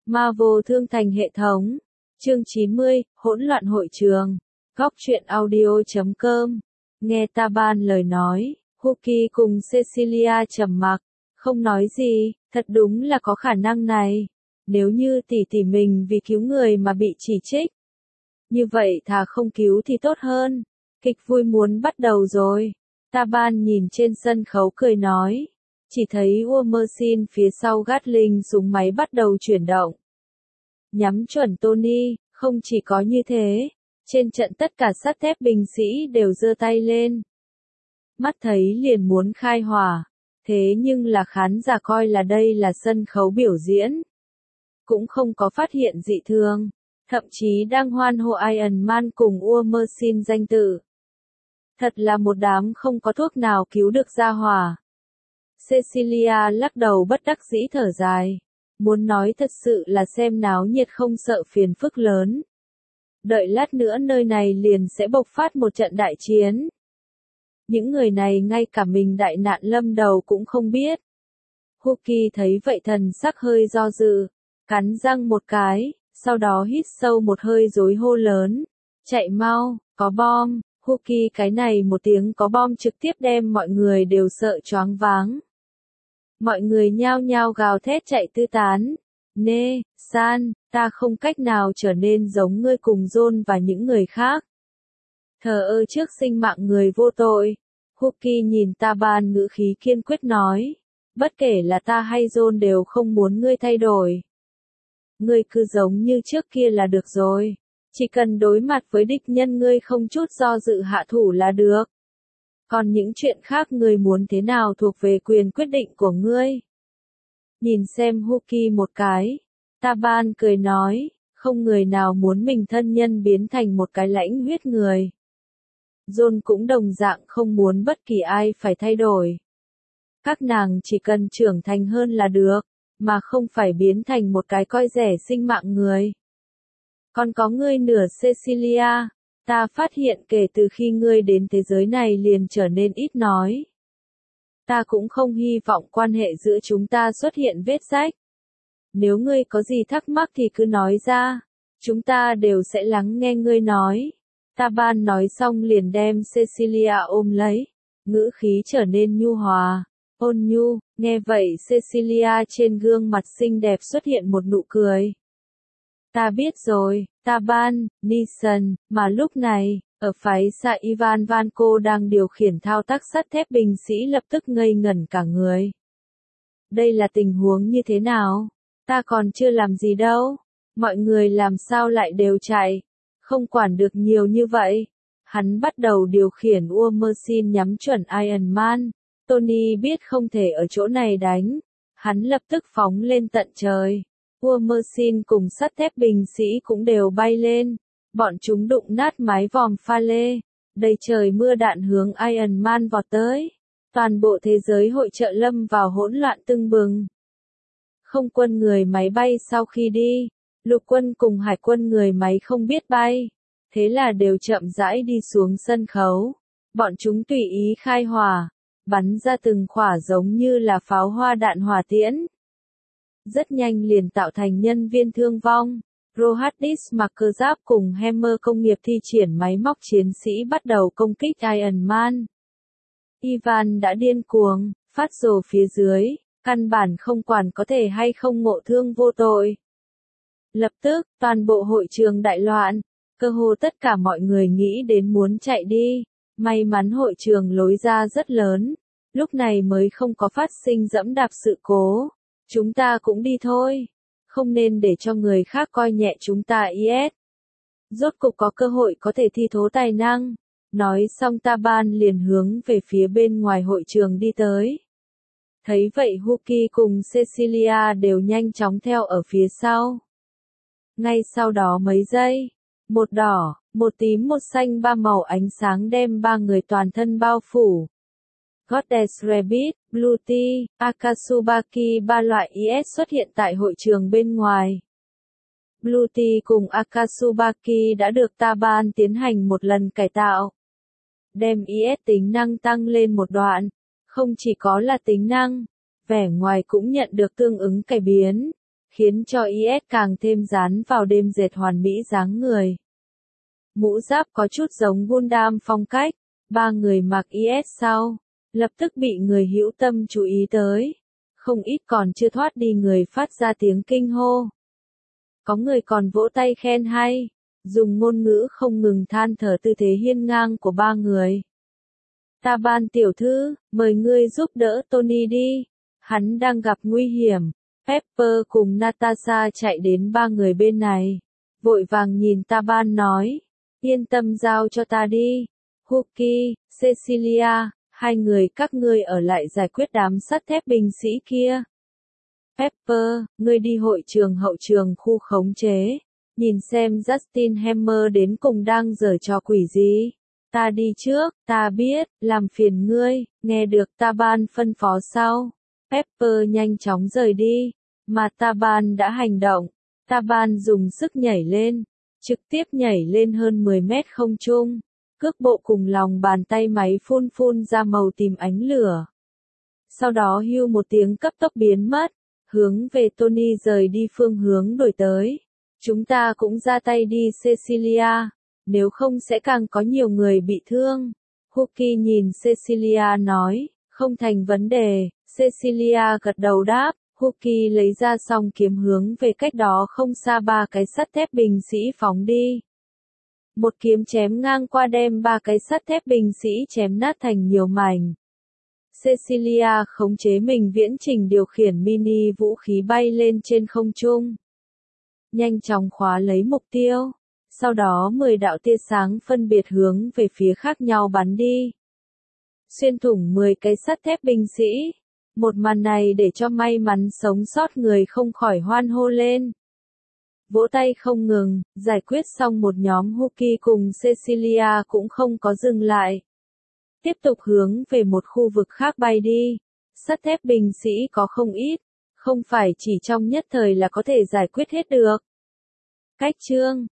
Marvel Thương Thành hệ thống. Chương 90, hỗn loạn hội trường. Góc truyện audio.com. Nghe Taban lời nói, Huki cùng Cecilia trầm mặc, không nói gì, thật đúng là có khả năng này. Nếu như tỷ tỷ mình vì cứu người mà bị chỉ trích, như vậy thà không cứu thì tốt hơn. Kịch vui muốn bắt đầu rồi. Taban nhìn trên sân khấu cười nói. Chỉ thấy Warmersin phía sau Gatling súng máy bắt đầu chuyển động. Nhắm chuẩn Tony, không chỉ có như thế. Trên trận tất cả sắt thép binh sĩ đều giơ tay lên. Mắt thấy liền muốn khai hỏa. Thế nhưng là khán giả coi là đây là sân khấu biểu diễn. Cũng không có phát hiện dị thường. Thậm chí đang hoan hô Iron Man cùng Warmersin danh tự. Thật là một đám không có thuốc nào cứu được gia hỏa. Cecilia lắc đầu bất đắc dĩ thở dài. Muốn nói thật sự là xem náo nhiệt không sợ phiền phức lớn. Đợi lát nữa nơi này liền sẽ bộc phát một trận đại chiến. Những người này ngay cả mình đại nạn lâm đầu cũng không biết. Huki thấy vậy thần sắc hơi do dự, cắn răng một cái, sau đó hít sâu một hơi rối hô lớn. Chạy mau, có bom. Huki cái này một tiếng có bom trực tiếp đem mọi người đều sợ choáng váng. Mọi người nhao nhao gào thét chạy tứ tán. Nê, San, ta không cách nào trở nên giống ngươi cùng John và những người khác. Thờ ơ trước sinh mạng người vô tội. Huki nhìn Taban ngữ khí kiên quyết nói. Bất kể là ta hay John đều không muốn ngươi thay đổi. Ngươi cứ giống như trước kia là được rồi. Chỉ cần đối mặt với địch nhân ngươi không chút do dự hạ thủ là được. Còn những chuyện khác ngươi muốn thế nào thuộc về quyền quyết định của ngươi. Nhìn xem Huki một cái. Taban cười nói, không người nào muốn mình thân nhân biến thành một cái lãnh huyết người. John cũng đồng dạng không muốn bất kỳ ai phải thay đổi. Các nàng chỉ cần trưởng thành hơn là được, mà không phải biến thành một cái coi rẻ sinh mạng người. Còn có ngươi nửa Cecilia, ta phát hiện kể từ khi ngươi đến thế giới này liền trở nên ít nói. Ta cũng không hy vọng quan hệ giữa chúng ta xuất hiện vết rách. Nếu ngươi có gì thắc mắc thì cứ nói ra, chúng ta đều sẽ lắng nghe ngươi nói. Taban nói xong liền đem Cecilia ôm lấy, ngữ khí trở nên nhu hòa, ôn nhu, nghe vậy Cecilia trên gương mặt xinh đẹp xuất hiện một nụ cười. Ta biết rồi, Taban, Neeson, mà lúc này, ở phái xa Ivan Vanko đang điều khiển thao tác sắt thép binh sĩ lập tức ngây ngẩn cả người. Đây là tình huống như thế nào? Ta còn chưa làm gì đâu. Mọi người làm sao lại đều chạy? Không quản được nhiều như vậy. Hắn bắt đầu điều khiển Warmersin nhắm chuẩn Iron Man. Tony biết không thể ở chỗ này đánh. Hắn lập tức phóng lên tận trời. Warmersin cùng sắt thép binh sĩ cũng đều bay lên. Bọn chúng đụng nát mái vòm pha lê. Đầy trời mưa đạn hướng Iron Man vọt tới. Toàn bộ thế giới hội chợ lâm vào hỗn loạn tưng bừng. Không quân người máy bay sau khi đi, lục quân cùng hải quân người máy không biết bay. Thế là đều chậm rãi đi xuống sân khấu. Bọn chúng tùy ý khai hỏa, bắn ra từng khỏa giống như là pháo hoa đạn hỏa tiễn. Rất nhanh liền tạo thành nhân viên thương vong. Rohadis mặc cơ giáp cùng Hammer công nghiệp thi triển máy móc chiến sĩ bắt đầu công kích Iron Man. Ivan đã điên cuồng, phát rồ phía dưới, căn bản không quản có thể hay không ngộ thương vô tội. Lập tức, toàn bộ hội trường đại loạn, cơ hồ tất cả mọi người nghĩ đến muốn chạy đi. May mắn hội trường lối ra rất lớn, lúc này mới không có phát sinh dẫm đạp sự cố. Chúng ta cũng đi thôi. Không nên để cho người khác coi nhẹ chúng ta IS. Rốt cục có cơ hội có thể thi thố tài năng. Nói xong Taban liền hướng về phía bên ngoài hội trường đi tới. Thấy vậy Huki cùng Cecilia đều nhanh chóng theo ở phía sau. Ngay sau đó mấy giây, một đỏ, một tím một xanh ba màu ánh sáng đem ba người toàn thân bao phủ. Goddess Rabbit, Blue Tea, Akasubaki ba loại IS xuất hiện tại hội trường bên ngoài. Blue Tea cùng Akasubaki đã được Taban tiến hành một lần cải tạo. Đem IS tính năng tăng lên một đoạn. Không chỉ có là tính năng, vẻ ngoài cũng nhận được tương ứng cải biến. khiến cho IS càng thêm dán vào đêm dệt hoàn mỹ dáng người. Mũ giáp có chút giống Gundam phong cách, ba người mặc IS sau, lập tức bị người hữu tâm chú ý tới. Không ít còn chưa thoát đi người phát ra tiếng kinh hô. Có người còn vỗ tay khen hay, dùng ngôn ngữ không ngừng than thở tư thế hiên ngang của ba người. Taban tiểu thư, mời ngươi giúp đỡ Tony đi, hắn đang gặp nguy hiểm. Pepper cùng Natasha chạy đến ba người bên này, vội vàng nhìn Taban nói, yên tâm giao cho ta đi. Huki, Cecilia, hai người các ngươi ở lại giải quyết đám sắt thép binh sĩ kia. Pepper, ngươi đi hội trường hậu trường khu khống chế, nhìn xem Justin Hammer đến cùng đang giở trò quỷ gì. Ta đi trước, ta biết, làm phiền ngươi, nghe được Taban phân phó sau. Pepper nhanh chóng rời đi, mà Taban đã hành động. Taban dùng sức nhảy lên, trực tiếp nhảy lên hơn 10 mét không trung. Cước bộ cùng lòng bàn tay máy phun phun ra màu tím ánh lửa. Sau đó hưu một tiếng cấp tốc biến mất, hướng về Tony rời đi phương hướng đổi tới. Chúng ta cũng ra tay đi Cecilia, nếu không sẽ càng có nhiều người bị thương. Huki nhìn Cecilia nói, không thành vấn đề. Cecilia gật đầu đáp, Huki lấy ra song kiếm hướng về cách đó không xa ba cái sắt thép binh sĩ phóng đi. Một kiếm chém ngang qua đem ba cái sắt thép binh sĩ chém nát thành nhiều mảnh. Cecilia khống chế mình viễn trình điều khiển mini vũ khí bay lên trên không trung. Nhanh chóng khóa lấy mục tiêu. Sau đó 10 đạo tia sáng phân biệt hướng về phía khác nhau bắn đi. Xuyên thủng 10 cái sắt thép binh sĩ. Một màn này để cho may mắn sống sót người không khỏi hoan hô lên. Vỗ tay không ngừng, giải quyết xong một nhóm Huki cùng Cecilia cũng không có dừng lại. Tiếp tục hướng về một khu vực khác bay đi. Sắt thép binh sĩ có không ít, không phải chỉ trong nhất thời là có thể giải quyết hết được. Cách chương